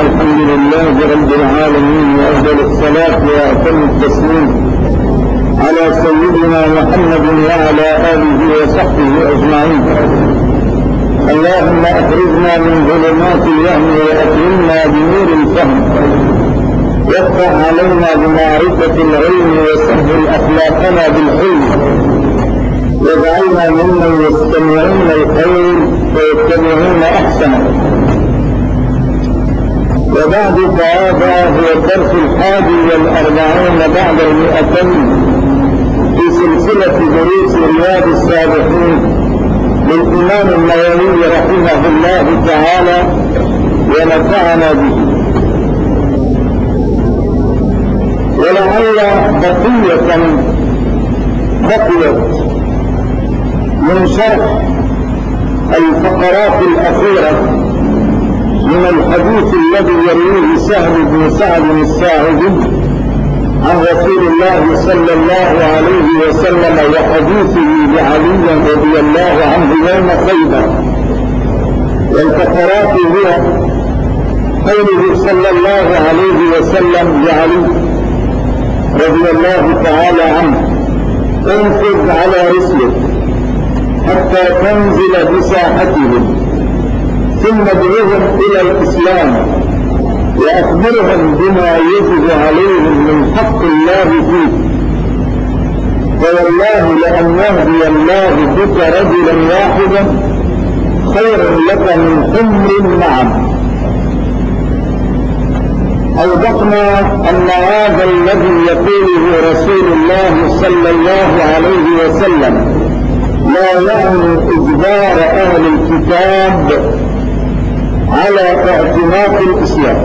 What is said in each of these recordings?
الحمد لله رب العالمين، وأفضل الصلاة وأتم التسليم على سيدنا محمد وعلى آله وصحبه أجمعين. اللهم أخرجنا من ظلمات الوهم وأكرمنا بنور الفهم، وافتح علينا بمعرفة العلم وسهل أخلاقنا بالحلم، واجعلنا ممن يستمعون القول ويتبعون أحسنه. وبعد فهذا هو الدرس 41 بعد 200 في سلسلة دروس رياض الصالحين للإمام النووي رحمه الله تعالى ونفعنا به. ولعل بقيت من شرح الفقرات الأخيرة من الحديث الذي يرويه سهل بن سعد الساعدي عن رسول الله صلى الله عليه وسلم وحديثه لعلي رضي الله عنه يوم خيبر. والفقرات هي قوله صلى الله عليه وسلم لعلي رضي الله تعالى عنه: انفذ على رسلك حتى تنزل بساحتهم، ثم ادعوهم إلى الإسلام وأخبرهم بما يجب عليهم من حق الله فيه، فوالله لأن يهدي الله بك رجلا واحدا خير لك من حمر النعم. أوضحنا أن هذا الذي يقوله رسول الله صلى الله عليه وسلم لا يعني إجبار أهل الكتاب على اعتناق الإسلام،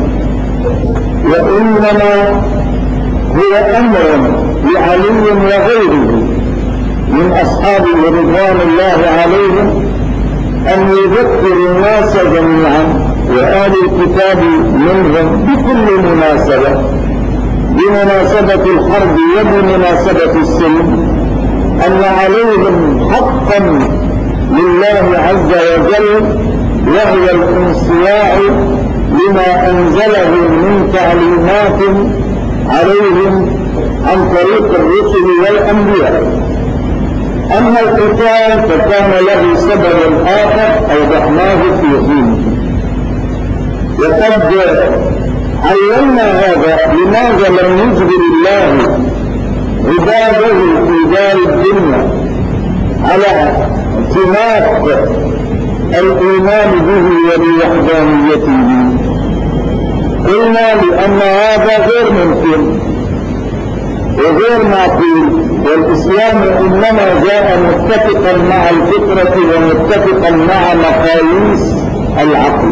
وإنما هو أمر لعلي وغيره من أصحابه رضوان الله عليهم أن يذكروا الناس جميعا وآل الكتاب منهم بكل مناسبة، بمناسبة الحرب وبمناسبة السلم، أن عليهم حقا لله عز وجل، وهو الانصياع لما أنزله من تعليمات عليهم عن طريق الرسل والأنبياء. أما القتال فكان له سبب آخر أوضحناه في حين. وقد علمنا هذا لماذا لم يجبر الله عباده في دار الدنيا على اعتناق الإيمان به وبوحدانيته. قلنا لأن هذا غير ممكن وغير معقول، والإسلام إنما جاء متفقا مع الفطرة ومتفقا مع مقاييس العقل.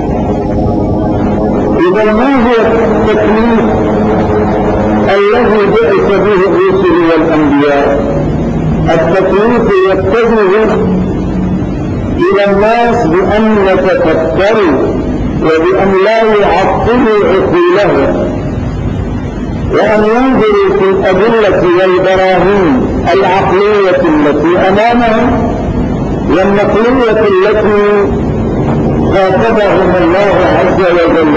إذا ما هو التكليف الذي بعث به الرسل والأنبياء؟ التكليف يتجه إلى الناس بأن يتفكروا وبأن لا يعطلوا عقولهم، وأن ينظروا في الأدلة والبراهين العقلية التي أمامهم والنقلية التي خاطبهم الله عز وجل،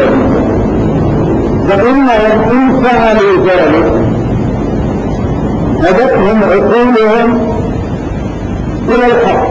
فإنهم إن فعلوا ذلك هدتهم عقولهم إلى الحق.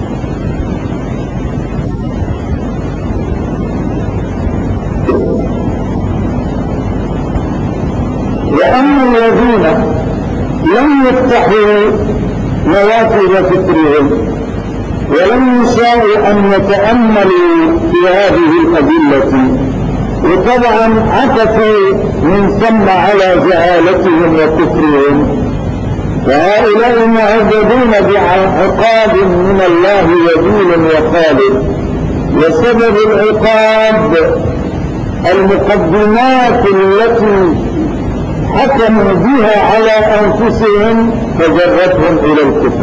وأما الذين لم يفتحوا نوافذ فكرهم ولم يشاءوا أن يتأملوا في هذه الأدلة، وطبعا عكفوا من ثم على جهالتهم وكفرهم، فهؤلاء معذبون بعقاب من الله وبيل وخالد. وسبب العقاب المقدمات التي حكموا بها على أنفسهم فجرتهم إلى الكفر.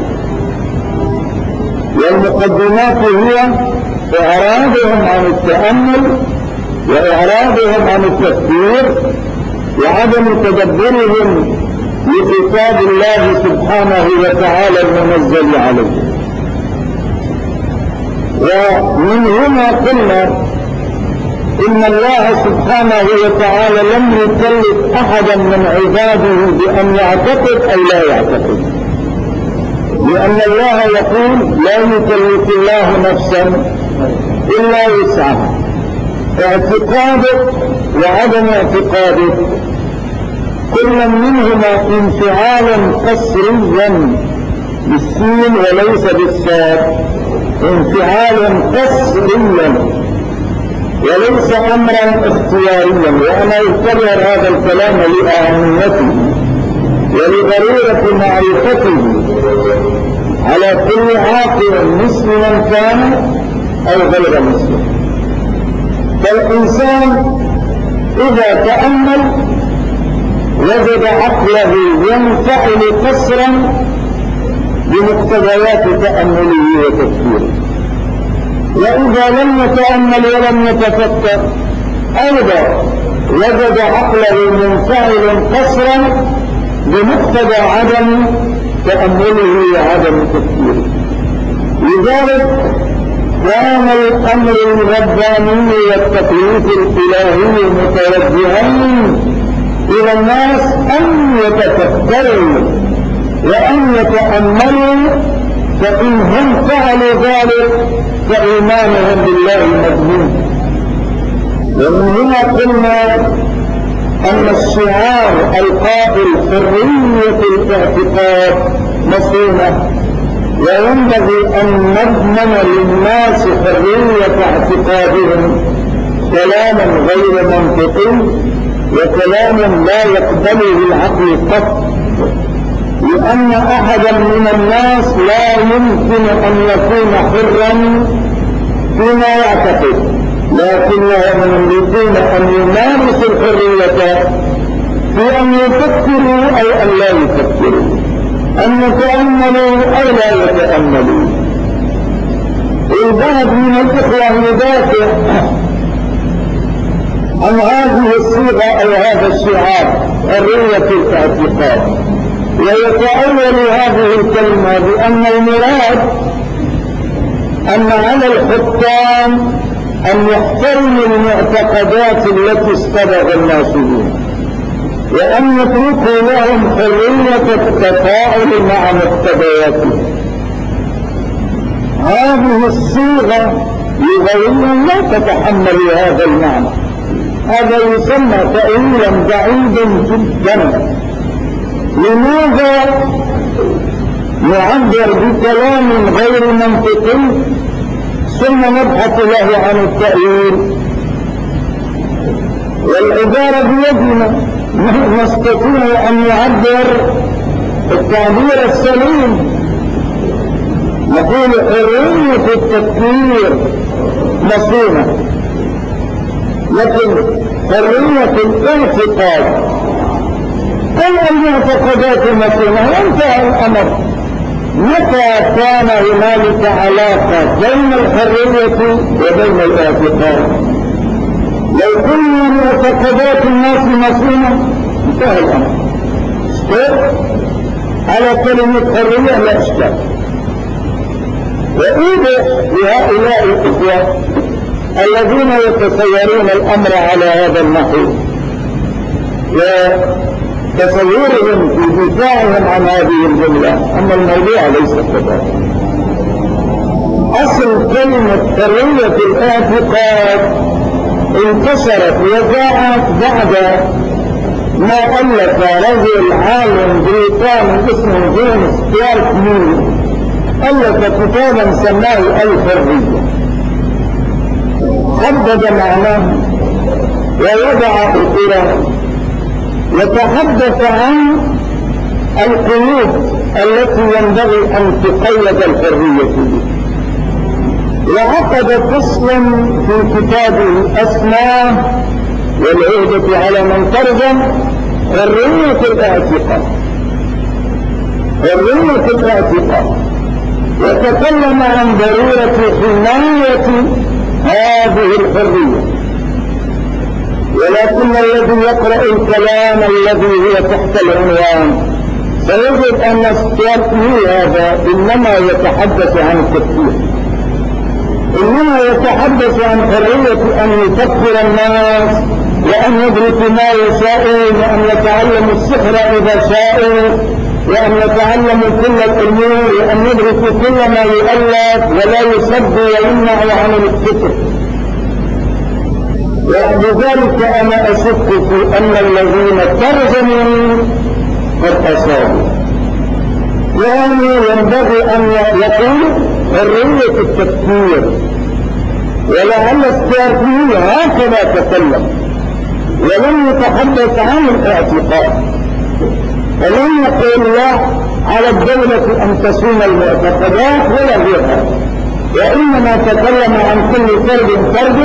والمقدمات هي إعراضهم عن التأمل وإعراضهم عن التفكير وعدم تدبرهم لكتاب الله سبحانه وتعالى المنزل عليه. ومن هنا قلنا إن الله سبحانه وتعالى لم يكلف أحدا من عباده بأن يعتقد أو لا يعتقد، لأن الله يقول لا يكلف الله نفسا إلا وسعها. اعتقادك وعدم اعتقادك كل منهما انفعالا قسريا بالسين وليس بالصاد، انفعالا قسريا وليس امرا اختياريا. وانا اكرر هذا الكلام لاهميته ولضروره معرفته على كل عاقل مسلما كان او غير مسلم. فالانسان اذا تامل وجد عقله ينفعل قسرا بمقتضيات تامله وتفكيره، وإذا لم يتأمل ولم يتفكر أيضا وجد عقله منفعل قسرا بمقتضى عدم تأمله وعدم تفكيره. لذلك كان الأمر الرباني والتكليف الإلهي متوجهين إلى الناس أن يتفكروا وأن يتأملوا، فإن هم فعلوا ذلك فإيمانهم بالله مضمون. ومن هنا قلنا أن الشعار القائل حرية الاعتقاد مصونة، وينبغي أن نضمن للناس حرية اعتقادهم كلاما غير منطقي وكلاما لا يقبله العقل قط، لأن أحدا من الناس لا يمكن أن يكون حرا فيما يعتقد، لكنهم يريدون أن يمارسوا الحرية في أن يفكروا أو أن لا يفكروا، أن يتأملوا أو لا يتأملوا. البعض من الإخوة يدافع عن هذه الصيغة أو هذا الشعار حرية الاعتقاد، ويتأول هذه الكلمة بأن المراد أن على الحكام أن يحترموا المعتقدات التي اصطبغ الناس بها، وأن يتركوا لهم حرية التفاعل مع مقتضياتهم. هذه الصيغة لغويا لا تتحمل هذا المعنى، هذا يسمى تأويلا بعيدا جدا. لماذا نعبر بكلام غير منطقي ثم نبحث له عن التأويل؟ والعبارة بيدنا، نستطيع أن نعبر التعبير السليم، نقول حرية التفكير مصونة، لكن حرية الاعتقاد كل المعتقدات المصونة وانتهى الأمر. متى كان هنالك علاقة بين الحرية وبين الاعتقاد؟ لو كل معتقدات الناس مصونة انتهى الأمر. على كلمة حرية لا إشكال. وإذا لهؤلاء الإخوة الذين يتصورون الأمر على هذا النحو وتصورهم في دفاعهم عن هذه الجملة أن الموضوع ليس كذلك. أصل كلمة حرية الاعتقاد انتشرت وجاءت بعد ما ألف رجل عالم بريطاني اسمه جيمس كلارك ميل، ألف كتابا سماه الحرية، حدد معناه ووضع أطره وتحدث عن القيود التي ينبغي أن تقيد الحرية به، وعقد فصلا في كتابه أسماه والعهدة على من ترجم حرية الاعتقاد. حرية الاعتقاد، وتكلم عن ضرورة حماية هذه الحرية. ولكن الذي يقرأ الكلام الذي هو تحت العنوان سيجد أن ستيارك ميل هذا إنما يتحدث عن التفكير، إنما يتحدث عن حرية أن يفكر الناس وأن يدرك ما يشاءون وأن يتعلموا السحر إذا شاءوا وأن يتعلموا كل الأمور وأن يدركوا كل ما يؤلف ولا يصد ويمنع عن الفكر. ولذلك أنا أشك في أن الذين ترجموا قد أصابوا. يعني ينبغي أن يكون حرية التفكير، ولعل السياسي هكذا تكلم ولم يتحدث عن الاعتقاد، ولم يقل لا على الدولة أن تصون المعتقدات ولا غيرها، وإنما تكلم عن كل فرد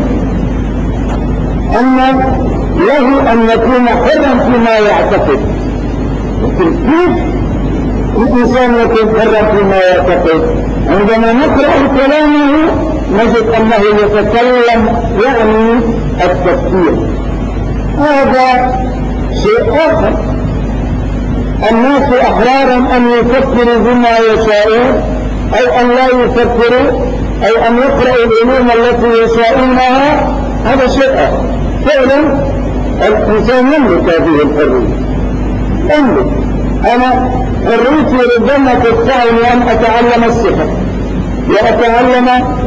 أن له أن يكون حرا فيما يعتقد. كيف الإنسان يكون حرا فيما يعتقد؟ عندما نقرأ كلامه نجد أنه يتكلم يعني التفكير. هذا شيء آخر. الناس أحرارا أن يفكروا بما يشاءون أو أن لا يفكروا أو أن يقرأوا العلوم التي يشاءونها، هذا شيء آخر. فعلا الإنسان يملك هذه الحرية. انظر، أنا حريتي ربما تدفعني أن أتعلم السحر وأتعلم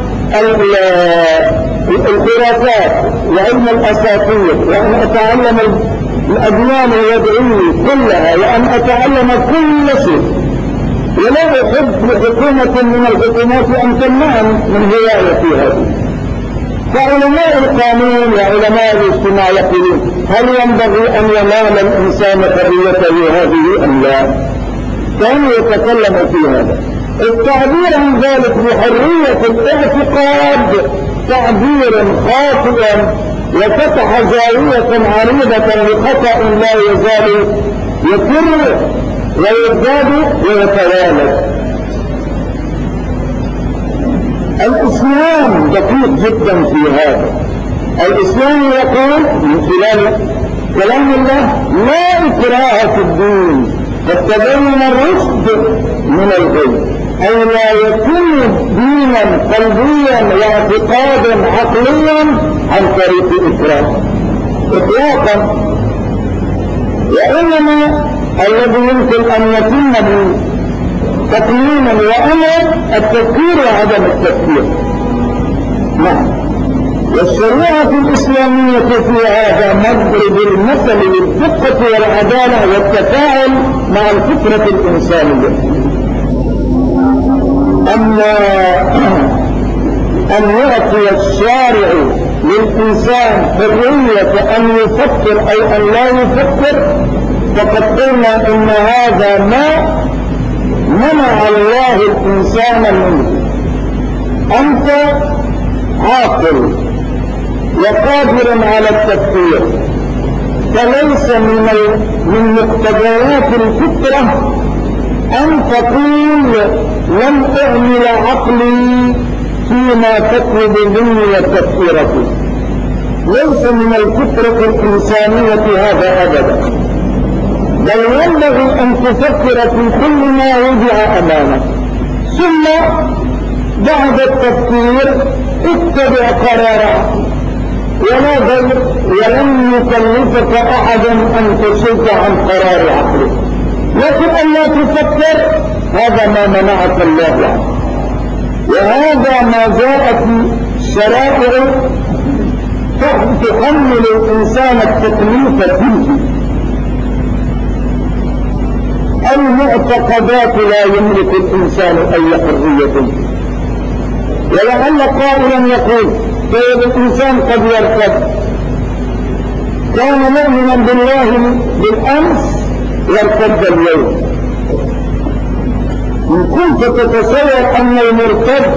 الخرافات وعلم الأساطير وأن أتعلم الأديان الوضعية كلها وأن أتعلم كل شيء، ولا أحب لحكومة من الحكومات أن تمنعني من هوايتي هذه. فعلماء القانون وعلماء الاجتماع يقولون هل ينبغي أن ينال الإنسان حريته هذه أم لا؟ كانوا يتكلموا في هذا. التعبير عن ذلك بحرية الاعتقاد تعبير خاطئ وفتح زاوية عريضة لخطأ لا يزال يكر ويزداد ويتوالد. الإسلام دقيق جدا في هذا. الإسلام يقول من خلال كلام الله لا إكراه في الدين قد تبين الرشد من الغي، أي لا يكون دينا قلبيا واعتقادا عقليا عن طريق إكراه إطلاقا، وإنما الذي يمكن أن يتم تقييما وأمر التفكير وعدم التفكير. نعم، والشريعة الإسلامية في هذا مضرب المثل للدقة والعدالة والتفاعل مع الفطرة الإنسانية. أما أن يعطي الشارع للإنسان حرية أن يفكر أو أن لا يفكر، فقد قلنا إن هذا ما منع الله الإنسان منه. أنت عاقل وقادر على التفكير، فليس من مقتضيات الفطرة أن تقول لم أعمل عقلي فيما تطلب مني تفكيرتي. ليس من الفطرة الإنسانية هذا أبدا، بل ينبغي أن تفكر في كل ما وضع أمامك، ثم بعد التفكير اتبع قرارك، ولن يكلفك أحد أن تشد عن قرار عقلك، لكن أن لا تفكر هذا ما منعك الله عنه. وهذا ما جاء في شرائع تحمل الإنسان التكليف فيه. المعتقدات لا يملك الإنسان أي حرية. ولعل قائلا يقول طيب الإنسان قد يرتد، كان مؤمنا بالله بالأمس يرتد اليوم. إن كنت تتصور أن المرتد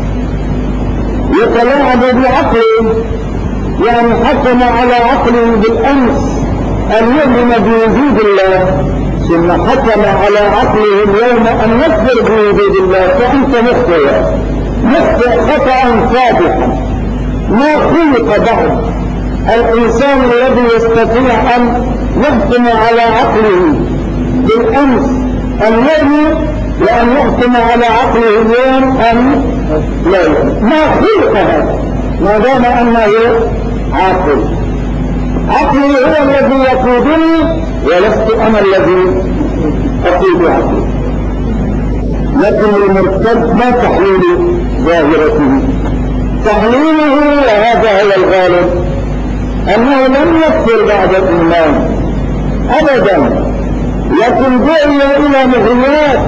يتلاعب بعقله، يعني حكم على عقله بالأمس أن يؤمن بوجود الله، ثم حكم على عقله اليوم أن يكفر بوجود الله، فأنت مخطئ خطأ فادحا. ما خلق بعد الإنسان الذي يستطيع أن يحكم على عقله بالأمس أن يؤمن لأن يحكم على عقله اليوم أم لا. ما خلق هذا ما دام أنه عاقل. عقلي هو الذي يقودني ولست أنا الذي أقود عقلي. لكن المرتد ما تحليل ظاهرته؟ تحليله وهذا هو الغالب أنه لم يكفر بعد الإيمان أبدا، لكن دعي إلى مغريات،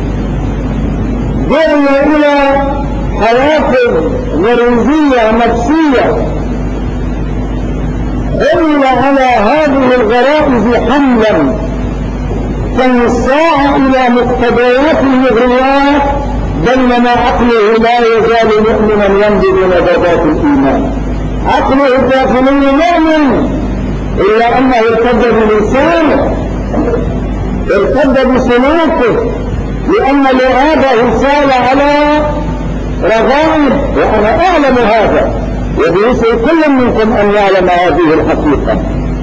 دعي إلى حوافز غريزية نفسية، حمل على هذه الغرائز حملا فانصاع إلى مقتضيات المغريات، بينما عقله لا يزال مؤمنا ينبذ نبذات الإيمان. عقله الداخلي مؤمن إلا أنه ارتد بلسانه، ارتد بسلوكه، لأن لعابه سال على رغائب، وأنا أعلم هذا وبيسعي كل منكم أن يعلم هذه الحقيقة.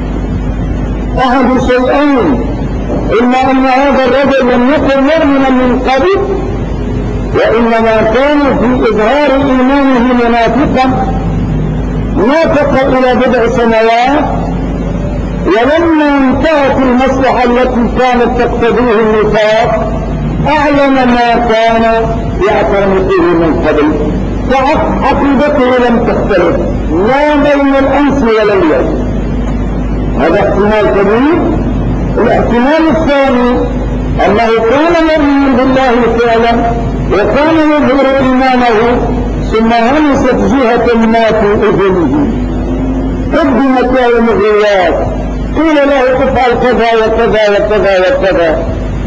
أحد شيئين: إما أن هذا الرجل لم يكن مؤمنا من قبل، وإنما كان في إظهار إيمانه منافقا، نافق إلى بضع سنوات، ولما انتهت المصلحة التي كانت تقتضيه النفاق أعلن ما كان يعتنقه من قبل، فعقيدته لم تختلف لا بين الأمس ولا اليوم. هذا احتمال كبير. الاحتمال الثاني أنه كان مؤمنا بالله فعلا وكان يظهر إيمانه، ثم همست جهة ما في أذنه، قدمت له المغريات، قيل له تفعل كذا وكذا وكذا وكذا،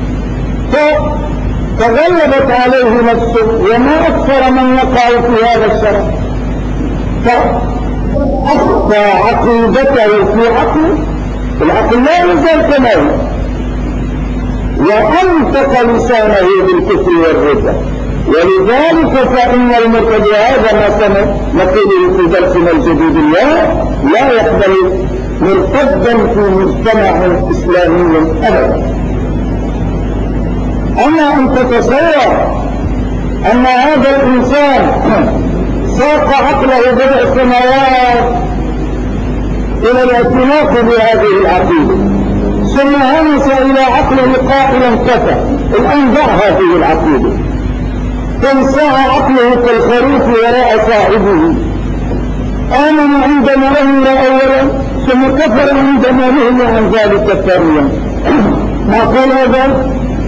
فتغلبت عليه نفسه، وما أكثر من يقع في هذا الشرع، فأخفى عقيدته في عقله، العقل لا يزال كما هو، وأنطق لسانه بالكفر والردة. ولذلك فإن المرتد، هذا ما سنقوله في درسنا الجديد اليوم، لا يقبل مرتدا في مجتمع إسلامي أبدا. أما أن تتصور أن هذا الإنسان ساق عقله بضع سنوات إلى الاعتناق بهذه العقيدة، ثم همس إلى عقله قائلا كفى، الآن ضع هذه العقيدة، فانصاع عقله كالخريف وراء صاحبه، آمن عندما أمن أولا ثم كفر عندما نهي عن ذلك ثانيا. معقول هذا؟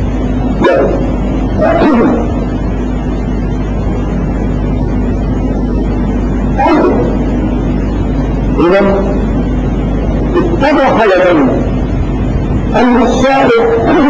إذا اتضح لدينا أن الشارع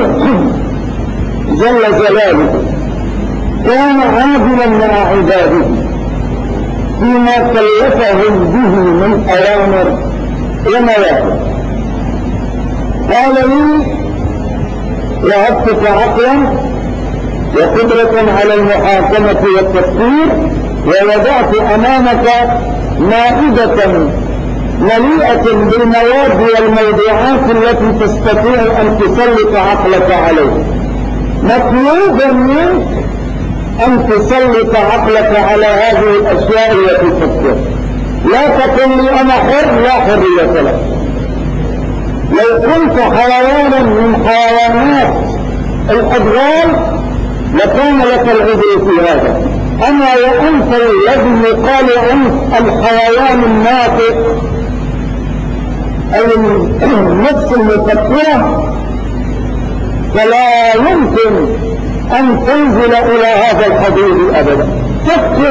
جل جلاله كان عادلا مع عباده فيما كلفهم به من أوامر ونواهي. قال لي: وهبتك عقلا وقدرة على المحاكمة والتفكير، ووضعت أمامك مائدة مليئة بالمواد والموضوعات التي تستطيع أن تسلط عقلك عليه. مطلوب منك أن تسلط عقلك على هذه الأشياء التي تفكر. لا تقل لي أنا حر، لا حرية لك. لو كنت حيوانا من حيوانات الأدغال لكان لك العذر في هذا. أما وأنت الذي يقال عنك الحيوان الناطق أي النفس المفكرة، فلا يمكن أن تنزل إلى هذا الحدود أبدا. فكر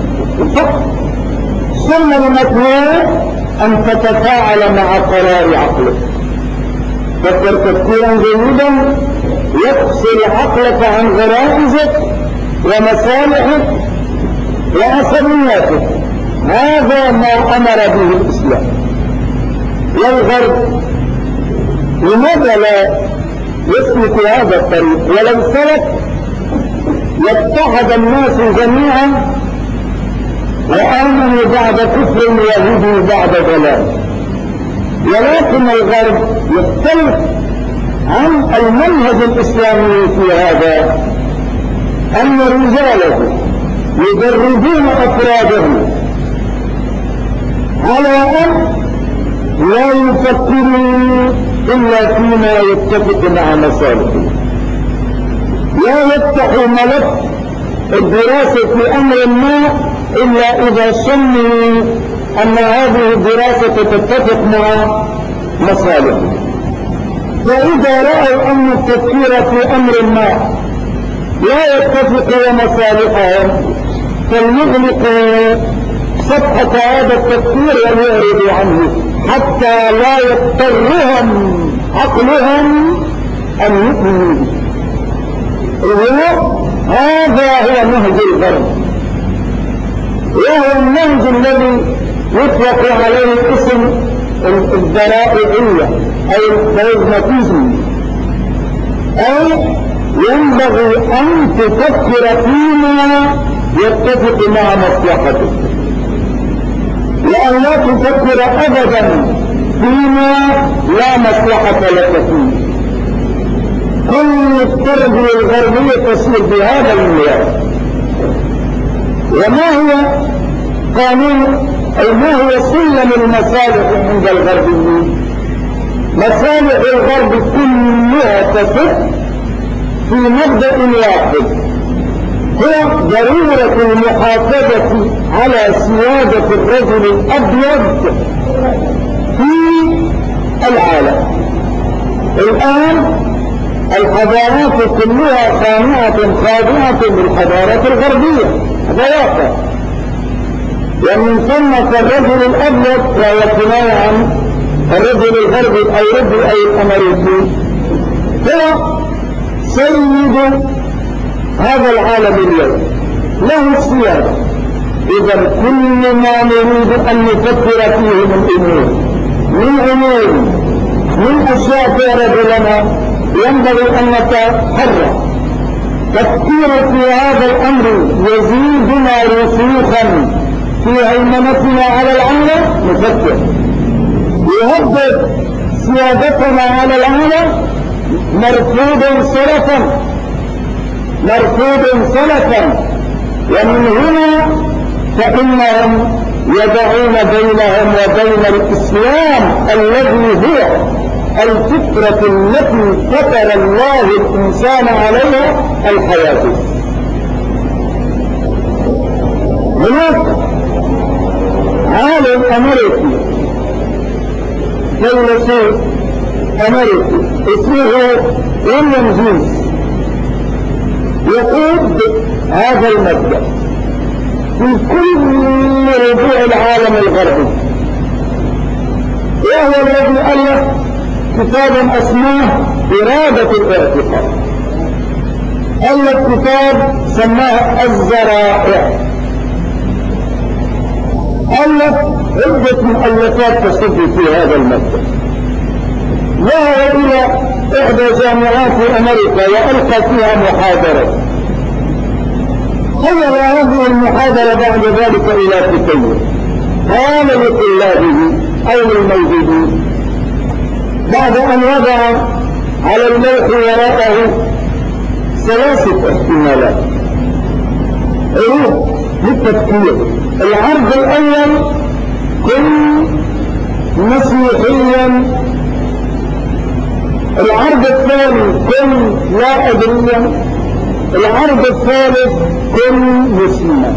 ثم المطلوب أن تتفاعل مع قرار عقلك. فكر تفكيرا جيدا يفصل عقلك عن غرائزك ومصالحك وعصبياتك. هذا ما أمر به الإسلام. والغرب لماذا لا يسلك هذا الطريق؟ ولو سلك يتحد الناس جميعا وآمنوا بعد كفر وهدوا بعد ضلال. ولكن الغرب يختلف عن المنهج الإسلامي في هذا، أن رجاله يدربون أفرادهم على أن لا يفكروا إلا فيما يتفق مع مصالحهم، لا يفتحوا ملف الدراسة في أمر ما إلا إذا سموا أن هذه الدراسة تتفق مع مصالحهم. فإذا رأوا أن التفكير في أمر ما لا يتفق مصالحهم فليغلقوا صفحة هذا التفكير ويعرضوا عنه حتى لا يضطرهم عقلهم أن يؤمنوا به. هذا هو نهج الغرب، وهو النهج الذي يطلق عليه اسم الذرائعية أي البراغماتيزم، أي ينبغي أن تفكر فيما يتفق مع مصلحتك، وأن لا تفكر أبدا فيما لا مصلحة لك فيه. كل التربية الغربية تسير بهذا المياه. وما هو قانون أي ما هو سلم المصالح عند الغربيين؟ مصالح الغرب كلها تصب في مبدأ واحد، هو ضرورة المحافظة على سيادة الرجل الأبيض في العالم. الآن الحضارات كلها خاضعة بالحضارات الغربية، هذا واقع. ومن ثم فالرجل الأبيض وهو كناية عن الرجل الغربي الأوروبي أي الأمريكي هو سيد هذا العالم اليوم، له السيادة. إذا كل ما نريد أن نفكر فيه من أمور من أشياء تعرض لنا ينبغي أن نتحرك. تفكير في هذا الأمر يزيدنا رسوخا في هيمنتنا على العالم، نفكر. يهدد سيادتنا على العالم، مرفوض سلفا. ومن هنا فإنهم يدعون بينهم وبين الإسلام الذي هو الفطرة التي فطر الله الإنسان عليها الحياة. هناك عالم أمريكي فيلسوف أمريكي اسمه ويليام جيمس يقول هذا المبدأ في كل ربوع العالم الغربي، وهو الذي ألف كتابا اسماه إرادة الاعتقاد. ألف كتاب سماه الذرائع، ألف عدة مؤلفات تصب في هذا المبدأ. ذهب إلى إحدى جامعات أمريكا وألقى فيها محاضرة، خير هذه المحاضرة بعد ذلك إلى كتير. قال لطلابه أو للموجودين بعد أن وضع على اللوح وراءه 3 احتمالات للتفكير. العرض الأول كن مسيحيا، العرض الثاني كن لا أدريا، العرض الثالث كن مسلما.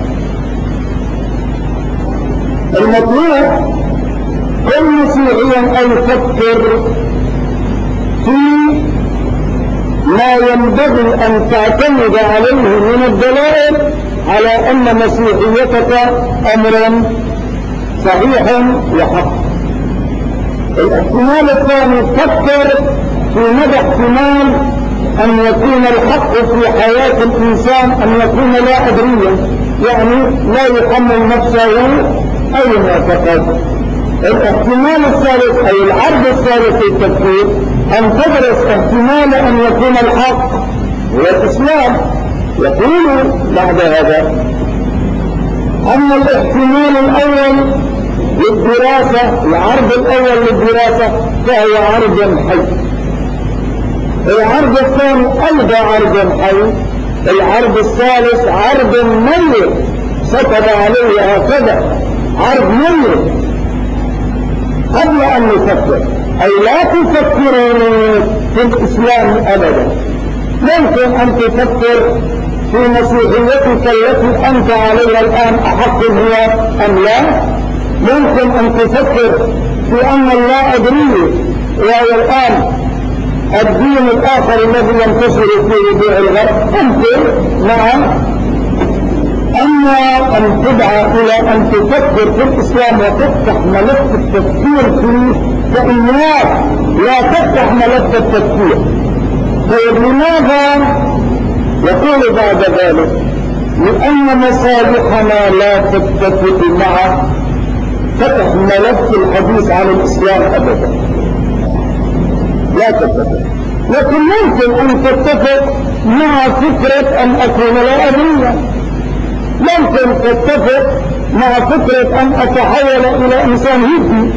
المطلوب كن مسيحيا أن تفكر في ما ينبغي أن تعتمد عليه من الدلائل على أن مسيحيتك أمر صحيح وحق. الاحتمال الثاني فكر في مدى احتمال أن يكون الحق في حياة الإنسان أن يكون لا أدريا، يعني لا يحمل نفسه أي معتقد. الاحتمال الثالث أي العرض الثالث في التفكير أن تدرس احتمال أن يكون الحق هو الإسلام. يقول بعد هذا أن الاحتمال الأول للدراسة، العرض الأول للدراسة فهو عرض حي. العرض الثاني أيضا عرض حي العرض الثالث عرض ميت سكب عليه هكذا، عرض ميت قبل أن نفكر. أي لا تفكرون في الإسلام أبدا. ممكن أن تفكر في مسيحيتك التي أنت عليها الآن أحق هي أم لا. ممكن أن تفكر في أن الله أدري وهو الآن الدين الآخر الذي ينتشر في ربوع الغرب. ممكن نعم. أما أن تدعى إلى أن تفكر في الإسلام وتفتح ملف التفكير فيه فإياك لا تفتح ملف التفكير. طيب لماذا؟ يقول بعد ذلك لأن مصالحنا لا تتفق مع فتح ملف الحديث عن الإسلام أبدا، لا تتفق. لكن ممكن أن تتفق مع فكرة أن أكون لا أدري، ممكن تتفق مع فكرة أن أتحول إلى إنسان هندي.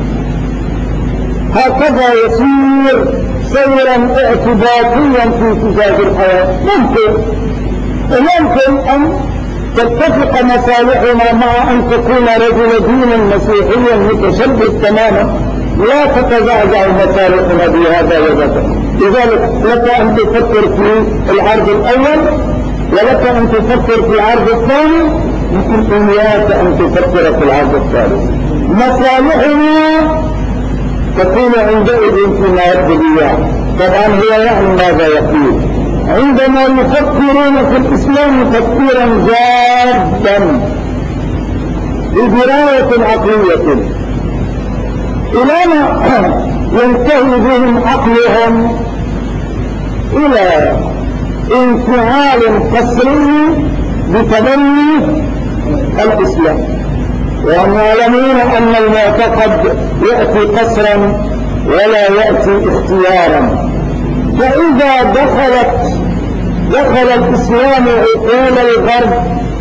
هكذا يصير سيرا اعتباطيا في فزاج الحياة. ممكن أن تتفق مصالحنا مع أن تكون رجل دين مسيحيا متشدد تماما، لا تتزعزع مصالحنا بهذا وذاك. لذلك لك أن تفكر في العرض الأول ولك أن تفكر في العرض الثاني، لكن إياك أن تفكر في العرض الثالث. مصالحنا تكون عندئذ فيما يبدو إياه. طبعا هو يعني ماذا يقول عندما يفكرون في الإسلام تفكيرا جادا بدراية عقلية إلى ما ينتهي بهم عقلهم إلى انفعال قسري بتبني الإسلام. وهم يعلمون أن المعتقد يأتي قسرا ولا يأتي اختيارا. فإذا دخل الإسلام عقول الغرب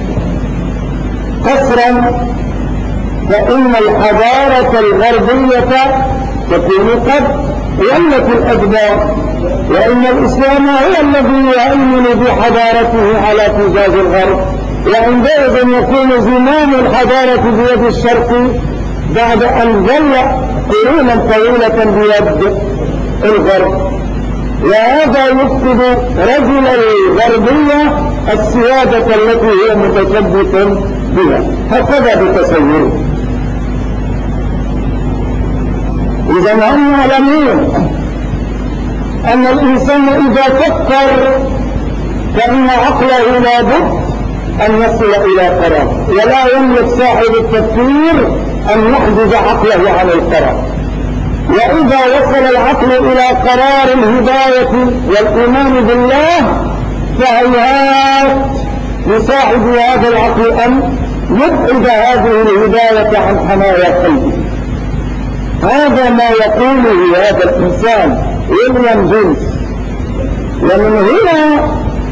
قسرا فإن الحضارة الغربية تكون قد ولت الأدبار، وإن الإسلام هو الذي يؤمن بحضارته على فزاز الغرب، وعندئذ يكون زمام الحضارة بيد الشرق بعد أن ظل قرونا طويلة بيد الغرب. وهذا يفقد رجل الغربية السيادة التي هو متثبت بها. هكذا بتصوره. إذا هم يعلمون أن الإنسان إذا فكر فإن عقله لابد أن يصل إلى قرار، ولا يملك صاحب التفكير أن يحجز عقله عن القرار. وإذا وصل العقل إلى قرار الهداية والإيمان بالله فهيهات لصاحب هذا العقل أن يبعد هذه الهداية عن حماية قلبه. هذا ما يقوله هذا الإنسان ويليام جيمس. ومن هنا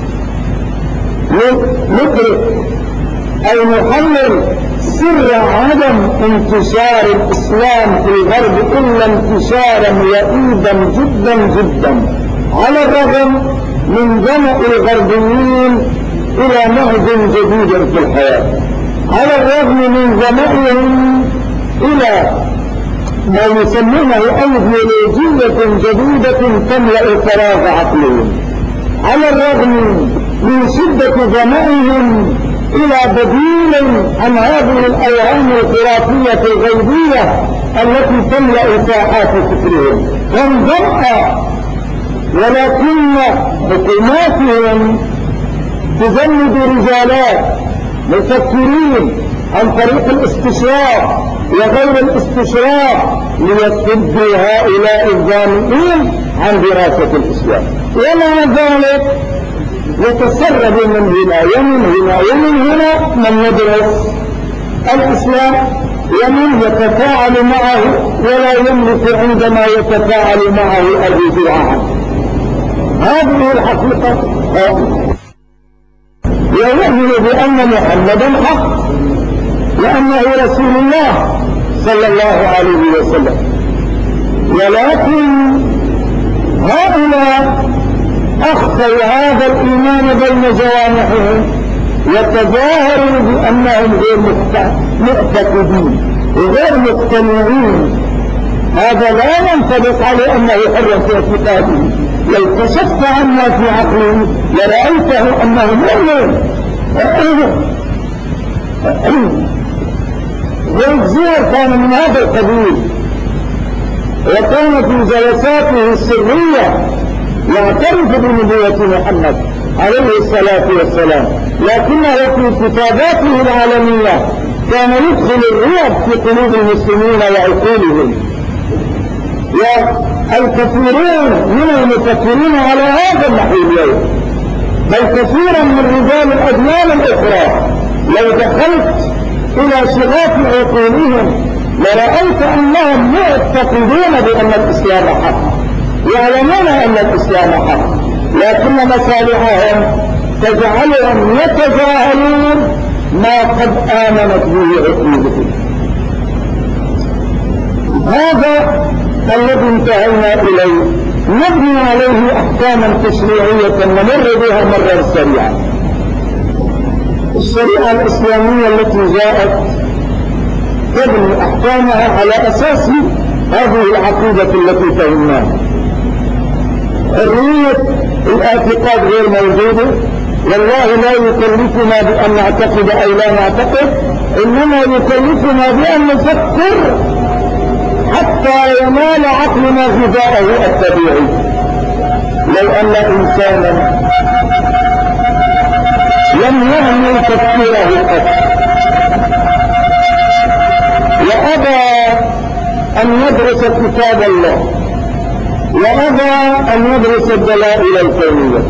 ندرك أي نحلل سر عدم انتشار الإسلام في الغرب إلا انتشارا وئيدا جدا جدا، على الرغم من ظمأ الغربيين إلى نهج جديد في الحياة، على الرغم من ظمأهم إلى ما يسمونه أيديولوجية جديدة تملأ فراغ عقلهم، على الرغم من شدة ظمأهم إلى بديل عن هذه الأوهام الخرافية الغيبية التي تملأ ساحات فكرهم. هم ظمأ، ولكن حكوماتهم تجند رجالات مفكرين عن طريق الاستشراق وغير الاستشراق ليصدوا هؤلاء الظامئين عن دراسة الإسلام. ومع ذلك يتسرب من هنا ومن هنا ومن هنا من يدرس الإسلام ومن يتفاعل معه ولا يملك عندما يتفاعل معه الرجوع عنه. هذه الحقيقة. ويؤمن بأن محمدا حق وأنه رسول الله صلى الله عليه وسلم. ولكن هؤلاء أخفوا هذا الإيمان بين جوانحهم يتظاهروا بأنهم غير معتقدين وغير مقتنعين. هذا لا ينطبق عليه أنه حر في اعتقاده. لو كشفت عما في عقله لرأيته أنه مؤمن. والزير كان من هذا القبيل، وكان في جلساته السرية يعترف بنبوة محمد عليه الصلاة والسلام، لكنه في كتاباته العالمية كان يدخل الرعب في قلوب المسلمين وعقولهم. والكثيرون من المفكرين على هذا النحو اليوم، بل كثيرا من رجال الأديان الأخرى لو دخلت إلى شغاف عقولهم لرأيت أنهم معتقدون بأن الإسلام حق، يعلمون أن الإسلام حق، لكن مصالحهم تجعلهم يتجاهلون ما قد آمنت به عقولهم. هذا الذي انتهينا إليه نبني عليه أحكاما تشريعية نمر بها مرة سريعا. الشريعة الإسلامية التي جاءت تبني أحكامها على أساس هذه العقيدة التي فهمناها. حرية الاعتقاد غير موجودة، والله لا يكلفنا بأن نعتقد أو لا نعتقد، إنما يكلفنا بأن نفكر حتى ينال عقلنا غذاءه الطبيعي. لو أن إنسانا لم يعمل تفكيره قط وأبى أن يدرس كتاب الله وأبى أن يدرس الدلائل الكونية،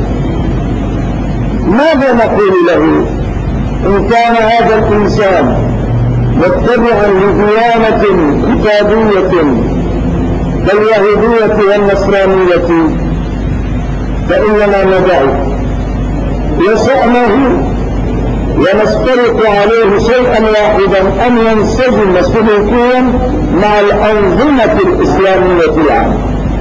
ماذا نقول له إن كان هذا الإنسان متبعا لديانة كتابية كاليهودية والنصرانية؟ فإننا ندعه يسأله ونسترق عليه شيئا واحدا أن ينسجم سلوكيا مع الأنظمة الإسلامية العامة.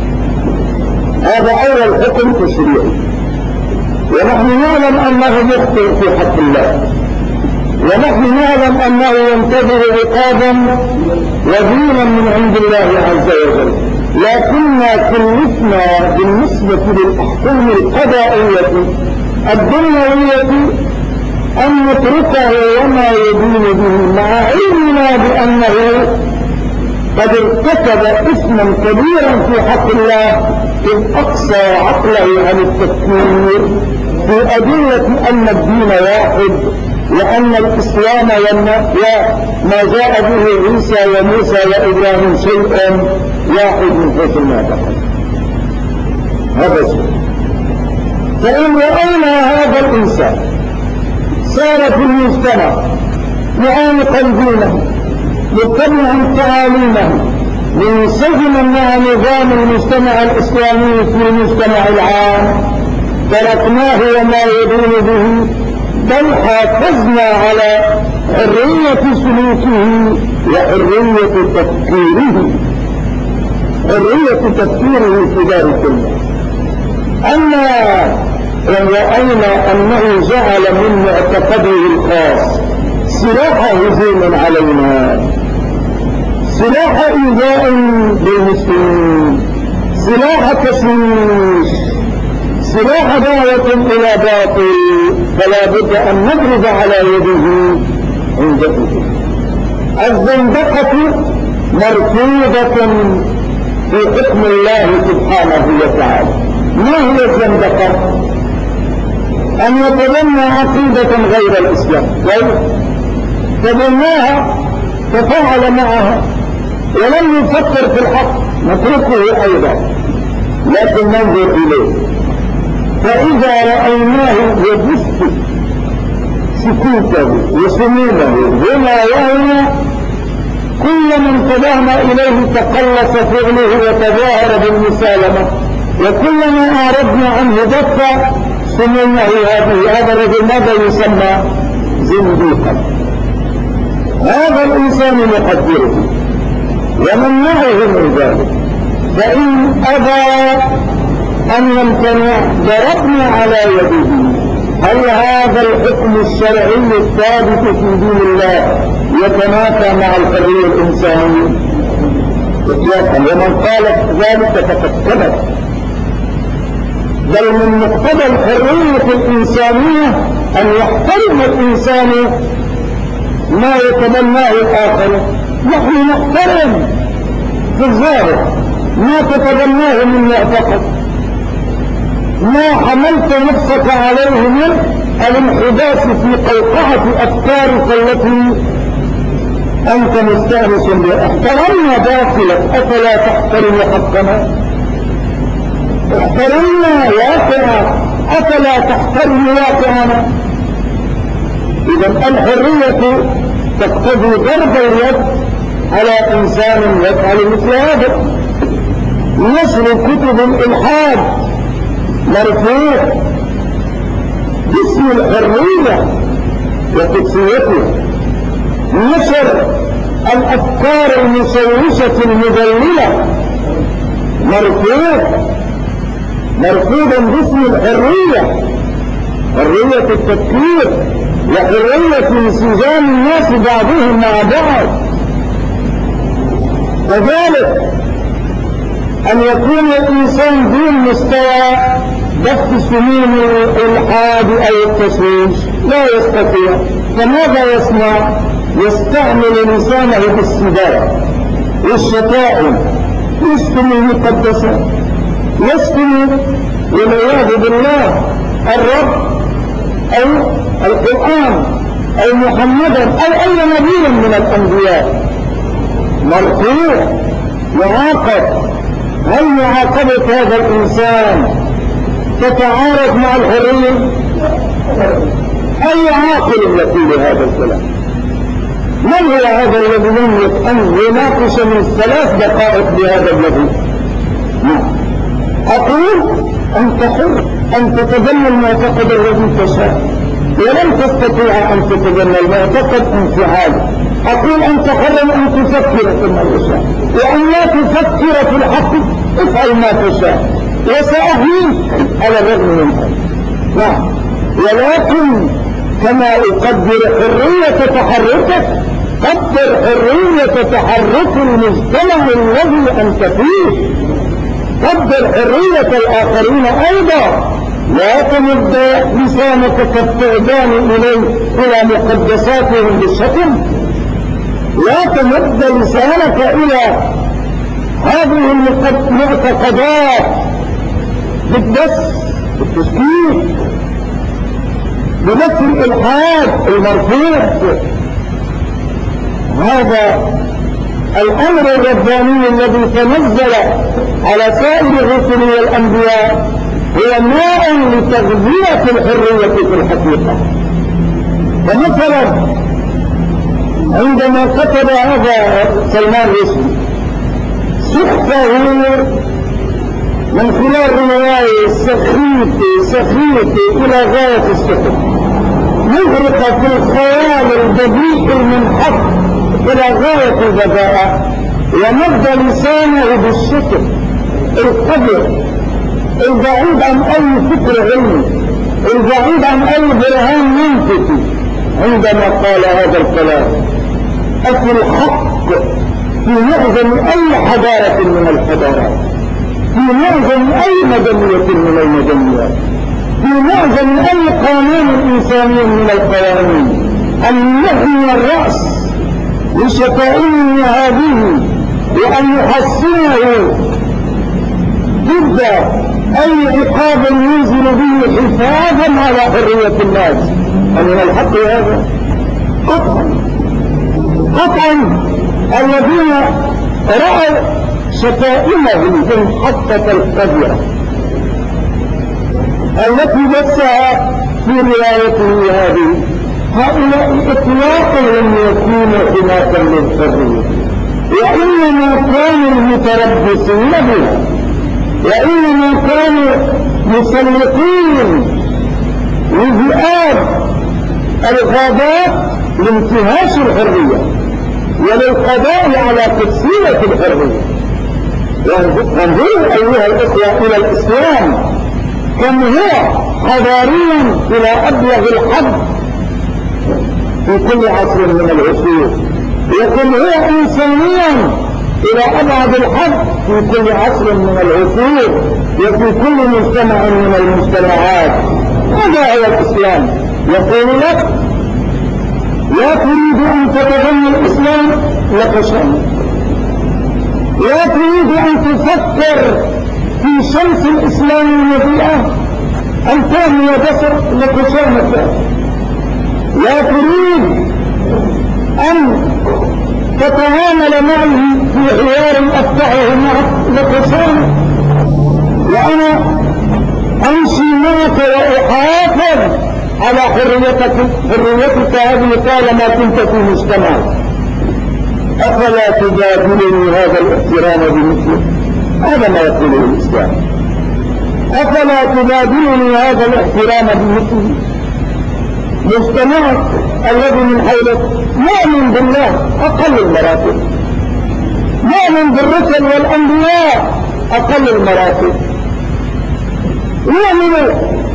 هذا أول حكم تشريعي، ونحن نعلم أنه مخطئ في حق الله، ونحن نعلم أنه ينتظر عقابا ودينا من عند الله عز وجل، لكننا كلفنا بالنسبة للأحكام القضائية الدنيوية أن نتركه وما يدين به، مع علمنا بأنه قد ارتكب إثما كبيرا في حق الله إذ أقصى عقله عن التفكير في أدلة أن الدين واحد، وأن الإسلام وما جاء به عيسى وموسى وإبراهيم شيء واحد من حيث المعتقد. هذا شيء. فإن رأينا هذا الإنسان سار في المجتمع معانقا دينه متبعا تعاليمه منسجما مع نظام المجتمع الإسلامي في المجتمع العام، تركناه وما يدين به، بل حافظنا على حرية سلوكه وحرية تفكيره، حرية تفكيره في دار الدنيا. أما إن رأينا أنه جعل من معتقده الخاص سلاح هجوم علينا، سلاح إيذاء بالمسلمين، سلاح تشويش، سلاح دعوة إلى باطل، فلا بد أن نضرب على يده عنده. الزندقة مرفوضة في حكم الله سبحانه وتعالى. ما هي الزندقة؟ أن يتبنى عقيدة غير الإسلام، تبناها تفاعل معها ولم يفكر في الحق، نتركه أيضا لكن ننظر إليه. فإذا رأيناه يبث سكوته وسمومه هنا وهنا، كلما انتبهنا إليه تقلص فعله وتظاهر بالمسالمة، وكلما أعرضنا عنه دفع سمومه هذا الرجل ماذا يسمى؟ زنديقا. هذا الإنسان أن يمتنع ضربنا على يده. هل هذا الحكم الشرعي الثابت في دين الله يتنافى مع الحرية الإنسانية؟ إطلاقا. ومن قال ذلك فقد كذب. بل من مقتضى الحرية الإنسانية أن يحترم الإنسان ما يتبناه الآخر. نحن نحترم في الظاهر ما تتبناه من معتقد، ما حملت نفسك عليه من الانحباس في قوقعة أفكارك التي أنت مستأنس بها. احترمنا باطلك، أفلا تحترم حقنا؟ احترمنا واقعا، أفلا تحترم واقعنا؟ إذا الحرية تقتضي ضرب اليد على إنسان يفعل مثل هذا. نشر كتب الإلحاد مرفوع باسم الحرية وقدسيته. نشر الأفكار المشوشة المضللة مرفوضا باسم الحرية، حرية التفكير وحرية انسجام الناس بعضهم مع بعض. وذلك أن يكون الإنسان دون مستوى بث سموم الإلحاد أو التشويش لا يستطيع. فماذا يصنع؟ يستعمل لسانه بالسباب والشتائم، يشتم المقدسات، يشتم والعياذ بالله الرب أو القرآن أو محمدا أو أي نبي من الأنبياء. مرفوع يعاقب. هل معاقبة هذا الإنسان تتعارض مع الحرية؟ أي عاقل يقول هذا الكلام؟ من هو هذا الذي يملك أن يناقش من 3 دقائق بهذا الذي؟ أقول أنت حر أن تتبنى المعتقد الذي تشاء، ولن تستطيع أن تتبنى المعتقد انفعالا. أقول أنت حر أن تفكر كما تشاء، وأن لا تفكر في الحق افعل ما تشاء، وسأهيك على الرغم من هذا. نعم، ولكن كما أقدر حرية تحركك قدر حرية تحرك المجتمع الذي أنت فيه، قدر حرية الآخرين أيضا. لا تمد لسانك كالثعبان إلى مقدساتهم بالشتم، لا تمد لسانك إلى هذه المعتقدات بالدس بالتشكيك بنفس الإلحاد المرفوض. هذا الأمر الرباني الذي تنزل على سائر الرسل والأنبياء هو ماء لتغذية الحرية في الحقيقة. فمثلا عندما كتب هذا سلمان رشدي سخفه من خلال رواية سخيفة إلى غاية السخف، مغرقة في الخيال البديع المنحط إلى غاية البداءة، ومد لسانه بالشكل القدر البعيد عن أي فكر علمي، البعيد عن أي برهان منطقي. عندما قال هذا الكلام أفي الحق في معظم أي حضارة من الحضارات، في معظم أي مدنية من المدنيات، في معظم أي قانون إنساني من القوانين، أن يحمي الرأس لشتائمه هذه وأن يحسنه ضد أي عقاب ينزل به حفاظا على حرية الناس. ومن الحق هذا قطعا الذين رأوا شتائمه في الحقة الكبيرة التي بثها في روايته هذه، هؤلاء إطلاقا لم يكونوا حماة للحرية، وإنما كانوا متربصين بها، وإنما كانوا مسلطين لذئاب الغابات لانتهاش الحرية وللقضاء على قدسية الحرية. وانظروا أيها الإخوة إلى الإسلام كم هو حضاريا إلى أبلغ الحد في كل عصر من العصور، وكم هو إنسانيا إلى أبعد الحد في كل عصر من العصور وفي كل مجتمع من المجتمعات. هذا هو الإسلام. يقول لك لا تريد أن تتبنى الإسلام لك شأن، لا تريد أن تفكر في شمس الإسلام المضيئة أن تعمل بصر لك شأن، لا تريد أن تتعامل معه في حوار أفتحه معك لك شأن، وأنا أمشي معك وأحافظ على حريتك هذه طالما كنت في مجتمع. أفلا تجادلني هذا الاحترام بمثله؟ هذا ما يقوله الإسلام. أفلا تجادلني هذا الاحترام بمثله؟ مجتمعك الذي من حولك مؤمن بالله أقل المراتب، مؤمن بالرسل والأنبياء أقل المراتب، يؤمن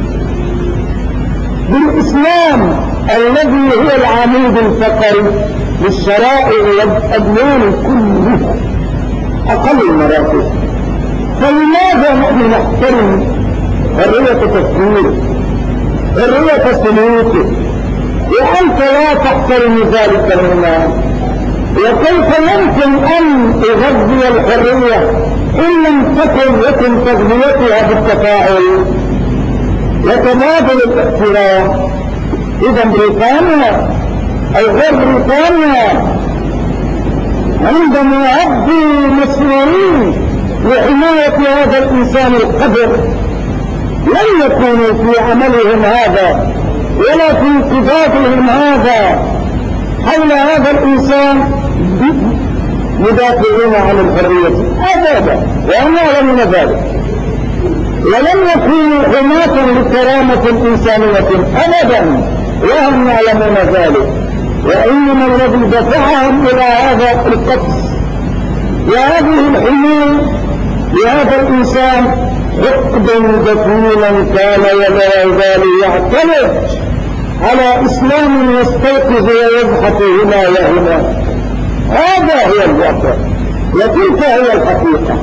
بالإسلام الذي هو العمود الفقري للشرائع والأديان كلها أقل المراتب. فلماذا نحن نحترم حرية تفكيره، حرية سلوكه، وأنت لا تحترم ذلك منا؟ وكيف يمكن أن تغذي الحرية إن لم يكن تغذيتها بالتفاعل وتبادل الاحترام؟ إذا بريطانيا أو غير بريطانيا عندما يعدوا مسؤولين لحماية هذا الإنسان القدر لم يكونوا في عملهم هذا ولا في انقباضهم هذا حول هذا الإنسان يدافعون عن الحرية أبدا، وهم يعلمون ذلك، ولم يكونوا حماة لكرامة إنسانية أبدا وهم يعلمون ذلك. وإنما الذي دفعهم إلى هذا القدس وهذه الحماية لهذا الإنسان حقدا دفينا كان ولا يزال يعتمد على إسلام يستيقظ ويزحف هنا وهنا. هذا هو الواقع وتلك هي الحقيقة.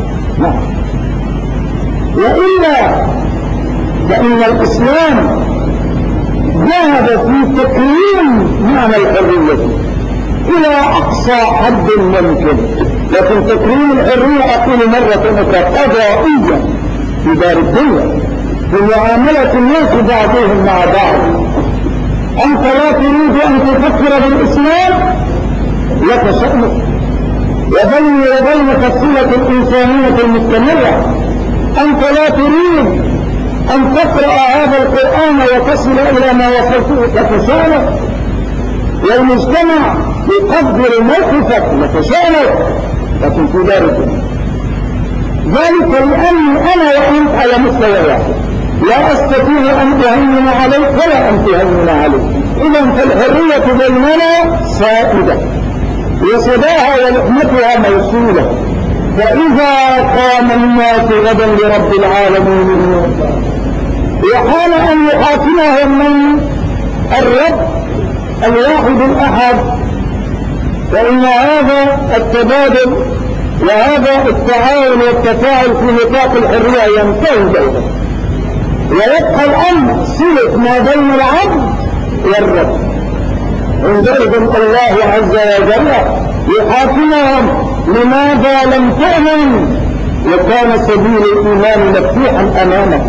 وإلا فإن الإسلام ذهب في تكريم معنى الحرية إلى أقصى حد ممكن، لكن تكريم الحرية أقول مرة أخرى قضائية في دار الدنيا في معاملة الناس بعضهم مع بعض. أنت لا تريد أن تفكر بالإسلام لك شأنك، وبيني وبينك الصلة الإنسانية المستمرة. أنت لا تريد أن تقرأ هذا القرآن وتصل إلى ما وصلته لك شأنك، والمجتمع يقدر موقفك لك شأنك، لكن في ذلك لأني أنا وأنت على مستوى واحد، لا أستطيع أن أهيمن عليك ولا أن تهيمن عليك. إذا فالحرية بيننا سائدة وصداها ولحمتها موصولة. فإذا قام الناس غدا لرب العالمين وحال أن يحاكمهم من الرب الواحد الأحد، فإن هذا التبادل وهذا التعاون والتفاعل في نطاق الحرية ينتهي بينهم، ويبقى الأمر صلة ما بين العبد والرب. عندئذ الله عز وجل يحاكمهم لماذا لم تؤمن وكان سبيل الإيمان مفتوحا أمامك؟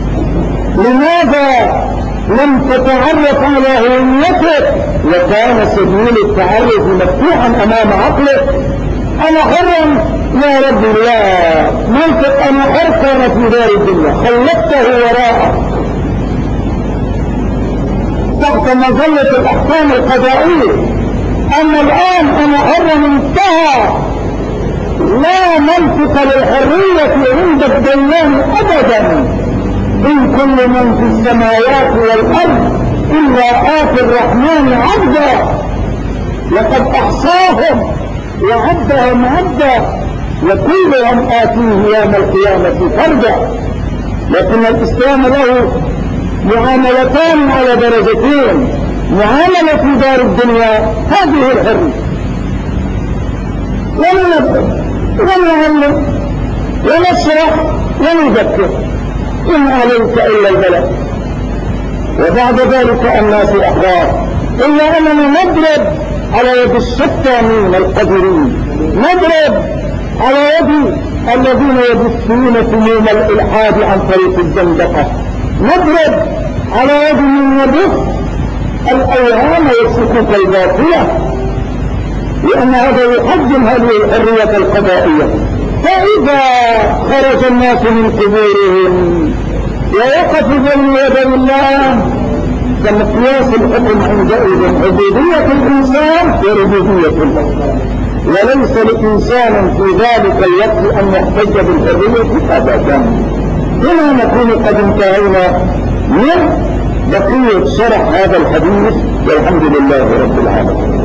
لماذا لم تتعرف على هويتك وكان سبيل التعرف مفتوحا أمام عقلك؟ أنا حر يا رب لا منطق، أنا حر كان في دار الدنيا خلقته وراءه تحت مظلة الأحكام القضائية. أما الآن أنا حر انتهى، لا منطق للحرية عند الديان أبدا. إن كل من في السماوات والأرض إلا آتي الرحمن عبدا، لقد أحصاهم وعدهم عدا وكلهم آتيه يوم القيامة فردا. لكن الإسلام له معاملتان على درجتين: معاملة في دار الدنيا هذه الحرية، وننبه ونعلم ونشرح ونذكر، إن عليك إلا البلاء، وبعد ذلك الناس أحرار. إلا أننا نضرب على يد الشتامين القدرين، نضرب على يد الذين يبثون سموم الإلحاد عن طريق الزندقة، نضرب على يد من يبث الأوهام والسكوت الباطلة، لأن هذا يحجم هذه الحرية القضائية. فإذا خرج الناس من قبورهم ووقفوا بين يدي الله، فمقياس الحكم عندئذ عبودية الإنسان وربوبية الله، وليس لإنسان في ذلك الوقت أن يحتج بالحرية أبدا. هنا نكون قد انتهينا من بقية شرح هذا الحديث، والحمد لله رب العالمين.